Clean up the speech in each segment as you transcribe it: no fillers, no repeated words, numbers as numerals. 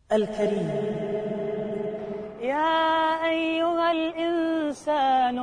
الكريم. يا أيها الإنسان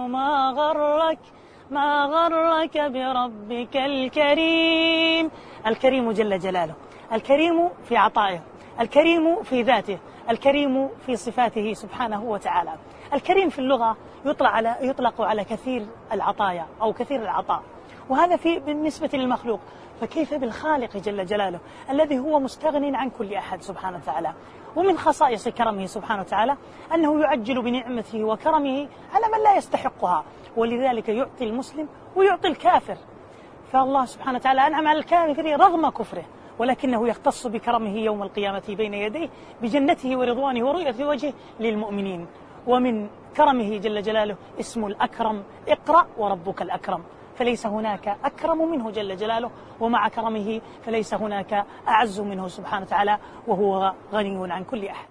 ما غرك بربك الكريم. الكريم جل جلاله، الكريم في عطائه، الكريم في ذاته، الكريم في صفاته سبحانه وتعالى. الكريم في اللغة يطلق على كثير العطايا أو كثير العطاء، وهذا بالنسبة للمخلوق، فكيف بالخالق جل جلاله الذي هو مستغن عن كل أحد سبحانه وتعالى. ومن خصائص كرمه سبحانه وتعالى أنه يعجل بنعمته وكرمه على من لا يستحقها، ولذلك يعطي المسلم ويعطي الكافر. فالله سبحانه وتعالى أنعم على الكافر رغم كفره، ولكنه يختص بكرمه يوم القيامة بين يديه بجنته ورضوانه ورؤية وجهه للمؤمنين. ومن كرمه جل جلاله اسم الأكرم، اقرأ وربك الأكرم، فليس هناك أكرم منه جل جلاله، ومع كرمه فليس هناك أعز منه سبحانه وتعالى، وهو غني عن كل أحد.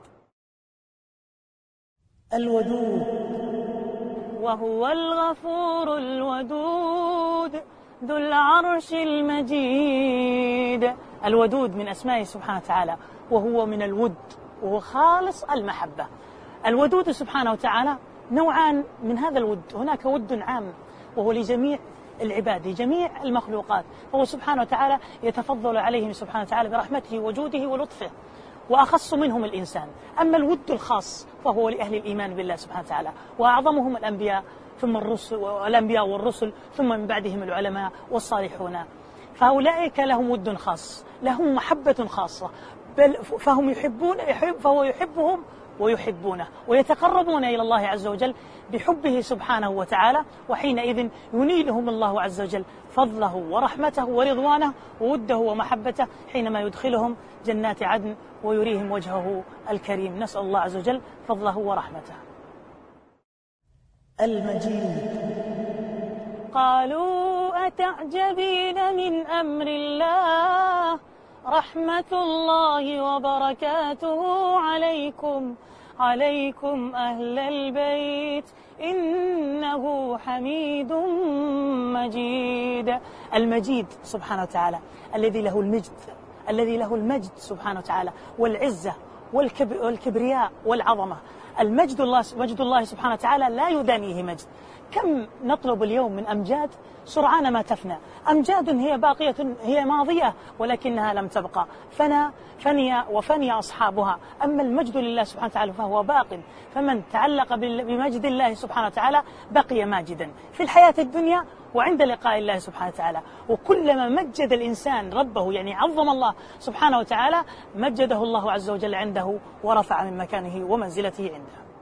الودود، وهو الغفور الودود ذو العرش المجيد. الودود من أسمائه سبحانه وتعالى، وهو من الود، وهو خالص المحبة. الودود سبحانه وتعالى نوعان من هذا الود، هناك ود عام وهو لجميع العباد لجميع المخلوقات، فهو سبحانه وتعالى يتفضل عليهم سبحانه وتعالى برحمته وجوده ولطفه، وأخص منهم الإنسان. أما الود الخاص فهو لأهل الإيمان بالله سبحانه وتعالى، وأعظمهم الأنبياء، ثم الأنبياء والرسل، ثم من بعدهم العلماء والصالحون. فأولئك لهم ود خاص، لهم محبة خاصة، فهم فهو يحبهم ويحبونه، ويتقربون إلى الله عز وجل بحبه سبحانه وتعالى، وحينئذ ينيلهم الله عز وجل فضله ورحمته ورضوانه ووده ومحبته حينما يدخلهم جنات عدن ويريهم وجهه الكريم. نسأل الله عز وجل فضله ورحمته. المجيد. قالوا أتعجبين من أمر الله رحمة الله وبركاته عليكم أهل البيت إنه حميد مجيد. المجيد سبحانه وتعالى الذي له المجد سبحانه وتعالى والعزة والكبرياء والعظمة. مجد الله سبحانه وتعالى لا يدانيه مجد. كم نطلب اليوم من أمجاد سرعان ما تفنى، أمجاد هي باقية هي ماضية ولكنها لم تبقى، فني أصحابها. أما المجد لله سبحانه وتعالى فهو باق، فمن تعلق بمجد الله سبحانه وتعالى بقي ماجدا في الحياة الدنيا وعند لقاء الله سبحانه وتعالى. وكلما مجد الإنسان ربه يعني عظم الله سبحانه وتعالى مجده الله عز وجل عنده ورفع من مكانه ومنزلته عنده.